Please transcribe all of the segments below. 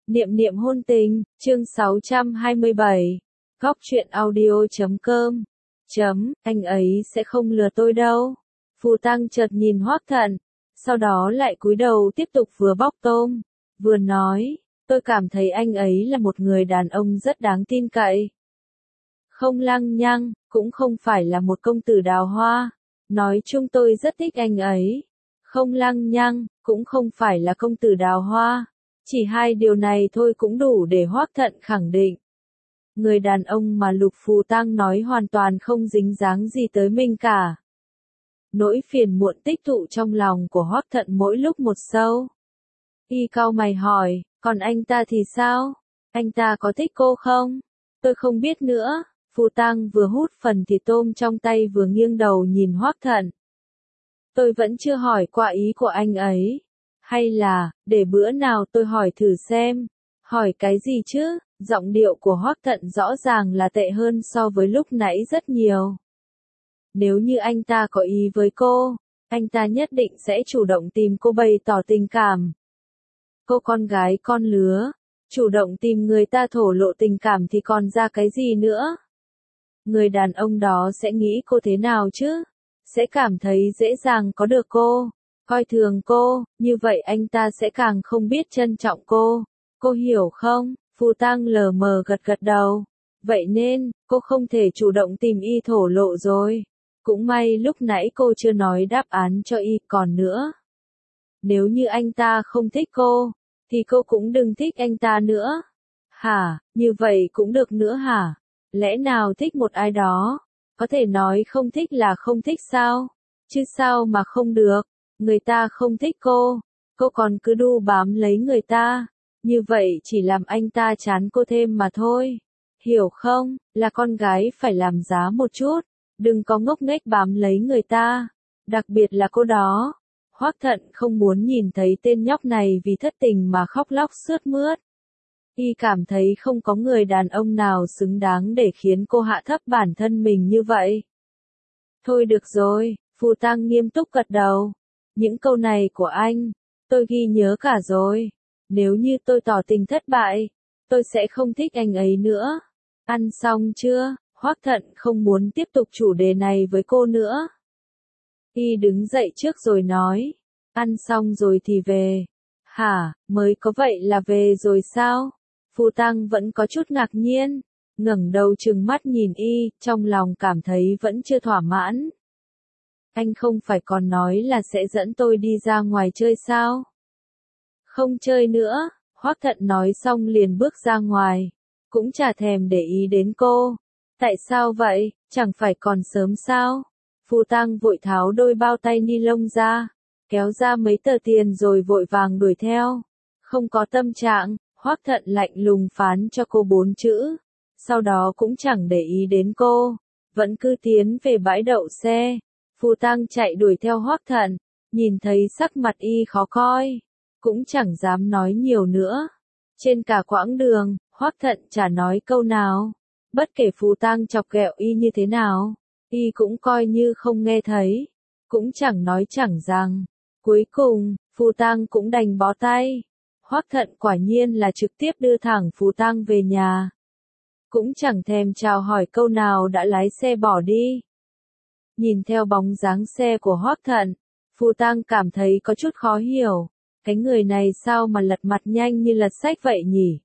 Niệm niệm hôn tình, chương 627. Góc truyện audio.com. Anh ấy sẽ không lừa tôi đâu. Phù Tăng chợt nhìn Hoắc Thận, sau đó lại cúi đầu tiếp tục vừa bóc tôm, vừa nói, tôi cảm thấy anh ấy là một người đàn ông rất đáng tin cậy. Không lăng nhăng, cũng không phải là một công tử đào hoa. Nói chung tôi rất thích anh ấy. Không lăng nhăng, cũng không phải là công tử đào hoa. Chỉ hai điều này thôi cũng đủ để Hoắc Thận khẳng định. Người đàn ông mà Lục Phù Tăng nói hoàn toàn không dính dáng gì tới mình cả. Nỗi phiền muộn tích tụ trong lòng của Hoắc Thận mỗi lúc một sâu. Y cau mày hỏi, còn anh ta thì sao? Anh ta có thích cô không? Tôi không biết nữa. Phù Tăng vừa hút phần thịt tôm trong tay vừa nghiêng đầu nhìn Hoắc Thận. Tôi vẫn chưa hỏi qua ý của anh ấy. Hay là, để bữa nào tôi hỏi thử xem. Hỏi cái gì chứ? Giọng điệu của Hoắc Thận rõ ràng là tệ hơn so với lúc nãy rất nhiều. Nếu như anh ta có ý với cô, anh ta nhất định sẽ chủ động tìm cô bày tỏ tình cảm. Cô con gái con lứa, chủ động tìm người ta thổ lộ tình cảm thì còn ra cái gì nữa? Người đàn ông đó sẽ nghĩ cô thế nào chứ? Sẽ cảm thấy dễ dàng có được cô, coi thường cô, như vậy anh ta sẽ càng không biết trân trọng cô. Cô hiểu không? Phù Tăng lờ mờ gật gật đầu. Vậy nên, cô không thể chủ động tìm y thổ lộ rồi. Cũng may lúc nãy cô chưa nói đáp án cho y còn nữa. Nếu như anh ta không thích cô, thì cô cũng đừng thích anh ta nữa. Hả, như vậy cũng được nữa hả? Lẽ nào thích một ai đó, có thể nói không thích là không thích sao? Chứ sao mà không được, người ta không thích cô còn cứ đu bám lấy người ta. Như vậy chỉ làm anh ta chán cô thêm mà thôi. Hiểu không, là con gái phải làm giá một chút, đừng có ngốc nghếch bám lấy người ta. Đặc biệt là cô đó. Hoắc Thận không muốn nhìn thấy tên nhóc này vì thất tình mà khóc lóc sướt mướt. Y cảm thấy không có người đàn ông nào xứng đáng để khiến cô hạ thấp bản thân mình như vậy. Thôi được rồi, Phù Tăng nghiêm túc gật đầu. Những câu này của anh, tôi ghi nhớ cả rồi. Nếu như tôi tỏ tình thất bại, tôi sẽ không thích anh ấy nữa. Ăn xong chưa? Hoắc Thận không muốn tiếp tục chủ đề này với cô nữa. Y đứng dậy trước rồi nói, ăn xong rồi thì về. Hả, mới có vậy là về rồi sao? Phù Tăng vẫn có chút ngạc nhiên, ngẩng đầu trừng mắt nhìn Y, trong lòng cảm thấy vẫn chưa thỏa mãn. Anh không phải còn nói là sẽ dẫn tôi đi ra ngoài chơi sao? Không chơi nữa, Hoắc Thận nói xong liền bước ra ngoài, cũng chả thèm để ý đến cô. Tại sao vậy, chẳng phải còn sớm sao? Phù Tăng vội tháo đôi bao tay ni lông ra, kéo ra mấy tờ tiền rồi vội vàng đuổi theo. Không có tâm trạng, Hoắc Thận lạnh lùng phán cho cô 4 chữ. Sau đó cũng chẳng để ý đến cô, vẫn cứ tiến về bãi đậu xe. Phù Tăng chạy đuổi theo Hoắc Thận, nhìn thấy sắc mặt y khó coi, cũng chẳng dám nói nhiều nữa. Trên cả quãng đường, Hoắc Thận chả nói câu nào. Bất kể Phù Tăng chọc ghẹo y như thế nào, y cũng coi như không nghe thấy, cũng chẳng nói chẳng rằng. Cuối cùng, Phù Tăng cũng đành bó tay. Hoắc Thận quả nhiên là trực tiếp đưa thẳng Phù Tăng về nhà. Cũng chẳng thèm chào hỏi câu nào đã lái xe bỏ đi. Nhìn theo bóng dáng xe của Hoắc Thận, Phù Tăng cảm thấy có chút khó hiểu. Cái người này sao mà lật mặt nhanh như lật sách vậy nhỉ?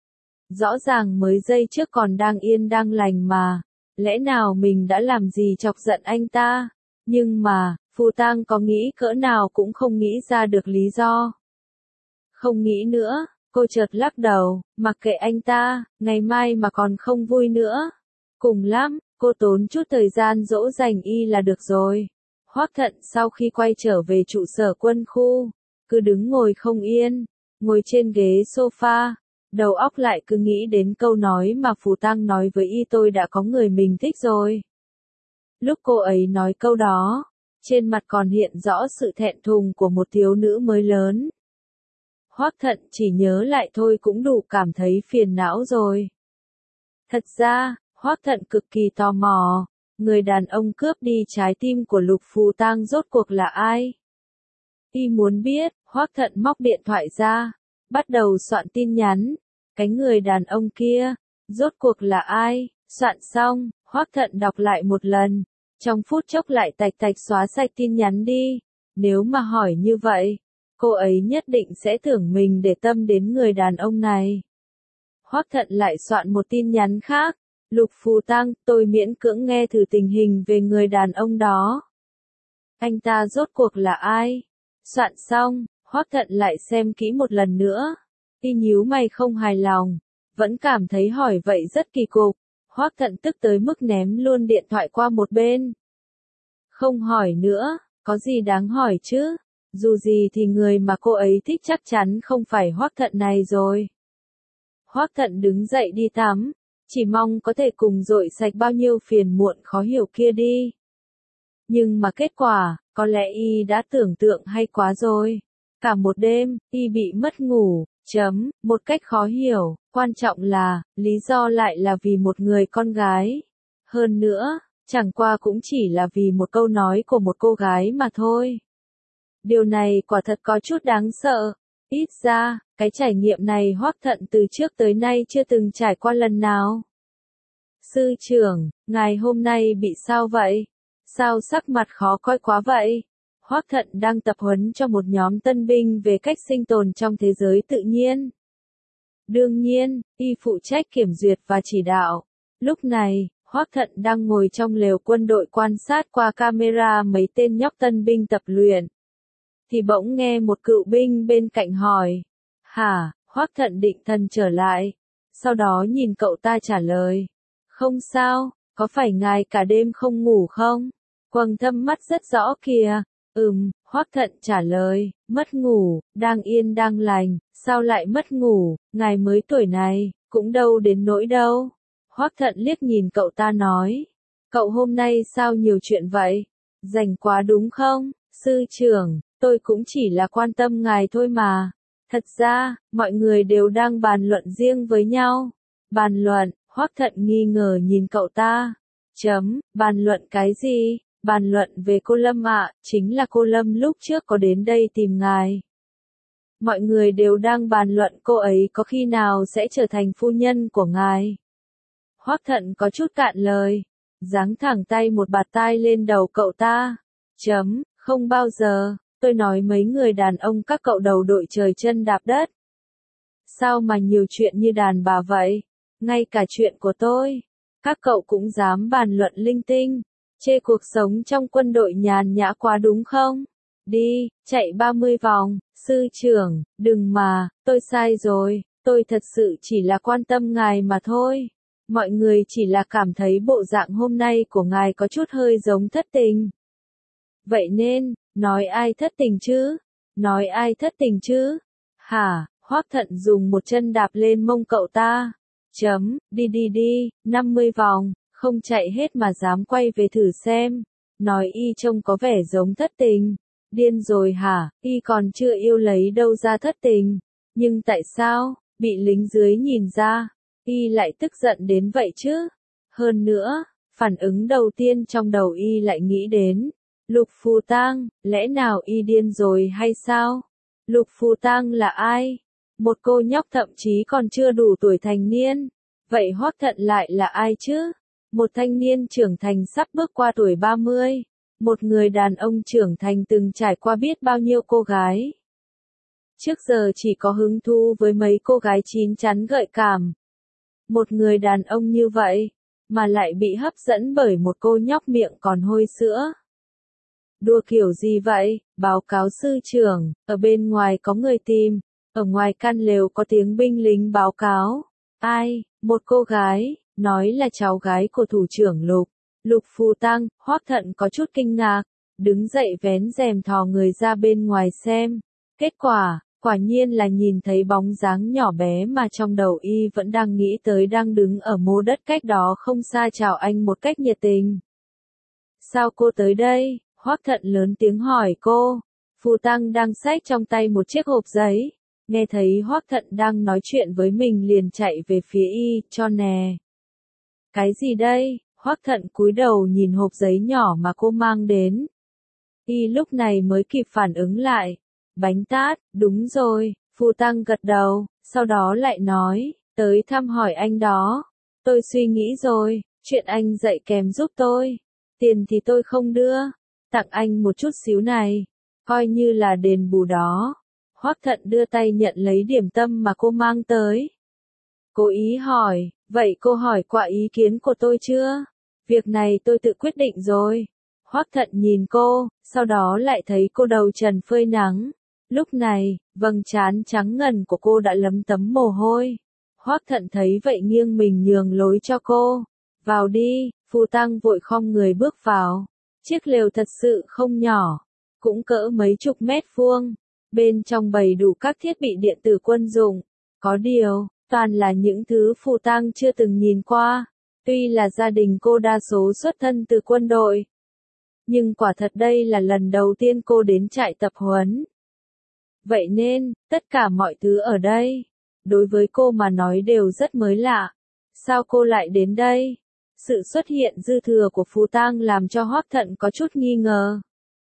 Rõ ràng mới giây trước còn đang yên đang lành mà. Lẽ nào mình đã làm gì chọc giận anh ta? Nhưng mà, Phù Tăng có nghĩ cỡ nào cũng không nghĩ ra được lý do. Không nghĩ nữa, cô chợt lắc đầu, mặc kệ anh ta, ngày mai mà còn không vui nữa. Cùng lắm, cô tốn chút thời gian dỗ dành y là được rồi. Hoắc Thận sau khi quay trở về trụ sở quân khu, cứ đứng ngồi không yên, ngồi trên ghế sofa, đầu óc lại cứ nghĩ đến câu nói mà Phù Tăng nói với y tôi đã có người mình thích rồi. Lúc cô ấy nói câu đó, trên mặt còn hiện rõ sự thẹn thùng của một thiếu nữ mới lớn. Hoắc Thận chỉ nhớ lại thôi cũng đủ cảm thấy phiền não rồi. Thật ra, Hoắc Thận cực kỳ tò mò, người đàn ông cướp đi trái tim của Lục Phù Tăng rốt cuộc là ai? Y muốn biết. Hoắc Thận móc điện thoại ra, bắt đầu soạn tin nhắn. Cái người đàn ông kia, rốt cuộc là ai? Soạn xong, Hoắc Thận đọc lại một lần, trong phút chốc lại tạch tạch xóa sạch tin nhắn đi. Nếu mà hỏi như vậy, cô ấy nhất định sẽ tưởng mình để tâm đến người đàn ông này. Hoắc Thận lại soạn một tin nhắn khác. Lục Phù Tăng, tôi miễn cưỡng nghe thử tình hình về người đàn ông đó. Anh ta rốt cuộc là ai? Soạn xong, Hoắc Thận lại xem kỹ một lần nữa. Y nhíu mày không hài lòng, vẫn cảm thấy hỏi vậy rất kỳ cục. Hoắc Thận tức tới mức ném luôn điện thoại qua một bên. Không hỏi nữa, có gì đáng hỏi chứ? Dù gì thì người mà cô ấy thích chắc chắn không phải Hoắc Thận này rồi. Hoắc Thận đứng dậy đi tắm, chỉ mong có thể cùng dội sạch bao nhiêu phiền muộn khó hiểu kia đi. Nhưng mà kết quả, có lẽ y đã tưởng tượng hay quá rồi. Cả một đêm, y bị mất ngủ, một cách khó hiểu, quan trọng là, lý do lại là vì một người con gái. Hơn nữa, chẳng qua cũng chỉ là vì một câu nói của một cô gái mà thôi. Điều này quả thật có chút đáng sợ. Ít ra, cái trải nghiệm này Hoắc Thận từ trước tới nay chưa từng trải qua lần nào. Sư trưởng, ngài hôm nay bị sao vậy? Sao sắc mặt khó coi quá vậy? Hoắc Thận đang tập huấn cho một nhóm tân binh về cách sinh tồn trong thế giới tự nhiên. Đương nhiên, y phụ trách kiểm duyệt và chỉ đạo. Lúc này, Hoắc Thận đang ngồi trong lều quân đội quan sát qua camera mấy tên nhóc tân binh tập luyện. Thì bỗng nghe một cựu binh bên cạnh hỏi. Hả? Hoắc Thận định thần trở lại. Sau đó nhìn cậu ta trả lời. Không sao, có phải ngài cả đêm không ngủ không? Quầng thâm mắt rất rõ kìa. Hoắc Thận trả lời, mất ngủ, đang yên đang lành, sao lại mất ngủ, ngài mới tuổi này, cũng đâu đến nỗi đâu. Hoắc Thận liếc nhìn cậu ta nói, cậu hôm nay sao nhiều chuyện vậy? Rảnh quá đúng không? Sư trưởng, tôi cũng chỉ là quan tâm ngài thôi mà. Thật ra, mọi người đều đang bàn luận riêng với nhau. Bàn luận, Hoắc Thận nghi ngờ nhìn cậu ta. Bàn luận cái gì? Bàn luận về cô Lâm ạ, chính là cô Lâm lúc trước có đến đây tìm ngài. Mọi người đều đang bàn luận cô ấy có khi nào sẽ trở thành phu nhân của ngài. Hoắc Thận có chút cạn lời, giáng thẳng tay một bạt tai lên đầu cậu ta. Không bao giờ, tôi nói mấy người đàn ông các cậu đầu đội trời chân đạp đất. Sao mà nhiều chuyện như đàn bà vậy? Ngay cả chuyện của tôi, các cậu cũng dám bàn luận linh tinh. Chê cuộc sống trong quân đội nhàn nhã quá đúng không? Đi, chạy 30 vòng, sư trưởng, đừng mà, tôi sai rồi, tôi thật sự chỉ là quan tâm ngài mà thôi. Mọi người chỉ là cảm thấy bộ dạng hôm nay của ngài có chút hơi giống thất tình. Vậy nên, nói ai thất tình chứ? Nói ai thất tình chứ? Hả? Hoắc Thận dùng một chân đạp lên mông cậu ta. Đi, 50 vòng. Không chạy hết mà dám quay về thử xem. Nói y trông có vẻ giống thất tình. Điên rồi hả? Y còn chưa yêu lấy đâu ra thất tình. Nhưng tại sao, bị lính dưới nhìn ra, y lại tức giận đến vậy chứ? Hơn nữa, phản ứng đầu tiên trong đầu y lại nghĩ đến. Lục Phù Tang, lẽ nào y điên rồi hay sao? Lục Phù Tang là ai? Một cô nhóc thậm chí còn chưa đủ tuổi thành niên. Vậy Hoắc Thận lại là ai chứ? Một thanh niên trưởng thành sắp bước qua tuổi 30. Một người đàn ông trưởng thành từng trải qua biết bao nhiêu cô gái. Trước giờ chỉ có hứng thú với mấy cô gái chín chắn gợi cảm. Một người đàn ông như vậy, mà lại bị hấp dẫn bởi một cô nhóc miệng còn hôi sữa. Đùa kiểu gì vậy? Báo cáo sư trưởng, ở bên ngoài có người tìm, ở ngoài căn lều có tiếng binh lính báo cáo. Ai? Một cô gái, nói là cháu gái của thủ trưởng Lục. Lục Phù Tang. Hoắc Thận có chút kinh ngạc, đứng dậy vén rèm thò người ra bên ngoài xem. Kết quả, quả nhiên là nhìn thấy bóng dáng nhỏ bé mà trong đầu y vẫn đang nghĩ tới đang đứng ở mô đất cách đó không xa chào anh một cách nhiệt tình. Sao cô tới đây? Hoắc Thận lớn tiếng hỏi cô. Phù Tang đang xách trong tay một chiếc hộp giấy. Nghe thấy Hoắc Thận đang nói chuyện với mình liền chạy về phía y, cho nè. Cái gì đây? Hoắc Thận cúi đầu nhìn hộp giấy nhỏ mà cô mang đến. Y lúc này mới kịp phản ứng lại. Bánh tát, đúng rồi, Phù Tăng gật đầu, sau đó lại nói, tới thăm hỏi anh đó. Tôi suy nghĩ rồi, chuyện anh dạy kèm giúp tôi. Tiền thì tôi không đưa, tặng anh một chút xíu này, coi như là đền bù đó. Hoắc Thận đưa tay nhận lấy điểm tâm mà cô mang tới. Cố ý hỏi, vậy cô hỏi qua ý kiến của tôi chưa? Việc này tôi tự quyết định rồi. Hoắc Thận nhìn cô, sau đó lại thấy cô đầu trần phơi nắng. Lúc này, vầng trán trắng ngần của cô đã lấm tấm mồ hôi. Hoắc Thận thấy vậy nghiêng mình nhường lối cho cô. Vào đi, Phù Tăng vội khom người bước vào. Chiếc lều thật sự không nhỏ, cũng cỡ mấy chục mét vuông. Bên trong bày đủ các thiết bị điện tử quân dụng. Có điều, toàn là những thứ Phù Tăng chưa từng nhìn qua. Tuy là gia đình cô đa số xuất thân từ quân đội, nhưng quả thật đây là lần đầu tiên cô đến trại tập huấn. Vậy nên, tất cả mọi thứ ở đây, đối với cô mà nói đều rất mới lạ. Sao cô lại đến đây? Sự xuất hiện dư thừa của Phù Tăng làm cho Hoắc Thận có chút nghi ngờ.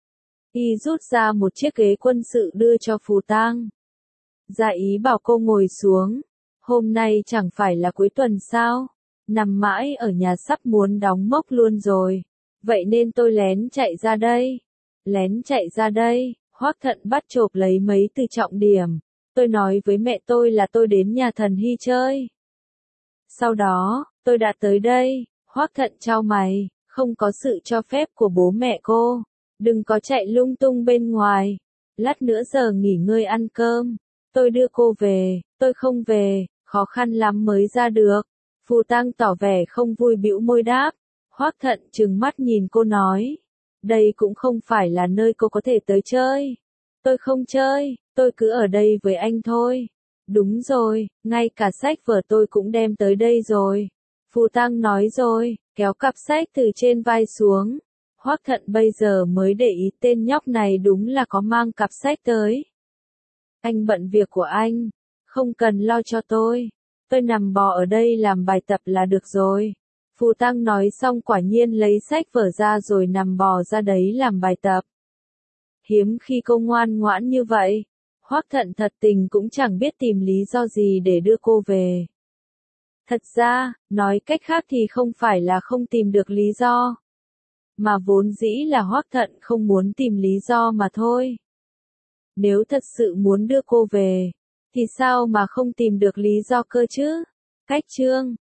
Y rút ra một chiếc ghế quân sự đưa cho Phù Tăng. Ra ý bảo cô ngồi xuống. Hôm nay chẳng phải là cuối tuần sao? Nằm mãi ở nhà sắp muốn đóng mốc luôn rồi. Vậy nên tôi lén chạy ra đây. Lén chạy ra đây, Hoắc Thận bắt chộp lấy mấy từ trọng điểm. Tôi nói với mẹ tôi là tôi đến nhà thần Hy chơi. Sau đó, tôi đã tới đây. Hoắc Thận chau mày, không có sự cho phép của bố mẹ cô. Đừng có chạy lung tung bên ngoài. Lát nữa giờ nghỉ ngơi ăn cơm. Tôi đưa cô về, tôi không về, khó khăn lắm mới ra được. Phù Tăng tỏ vẻ không vui bĩu môi đáp. Hoắc Thận trừng mắt nhìn cô nói. Đây cũng không phải là nơi cô có thể tới chơi. Tôi không chơi, tôi cứ ở đây với anh thôi. Đúng rồi, ngay cả sách vở tôi cũng đem tới đây rồi. Phù Tăng nói rồi, kéo cặp sách từ trên vai xuống. Hoắc Thận bây giờ mới để ý tên nhóc này đúng là có mang cặp sách tới. Anh bận việc của anh, không cần lo cho tôi. Tôi nằm bò ở đây làm bài tập là được rồi. Phù Tăng nói xong quả nhiên lấy sách vở ra rồi nằm bò ra đấy làm bài tập. Hiếm khi cô ngoan ngoãn như vậy. Hoắc Thận thật tình cũng chẳng biết tìm lý do gì để đưa cô về. Thật ra, nói cách khác thì không phải là không tìm được lý do, mà vốn dĩ là Hoắc Thận không muốn tìm lý do mà thôi. Nếu thật sự muốn đưa cô về, thì sao mà không tìm được lý do cơ chứ? Cách chương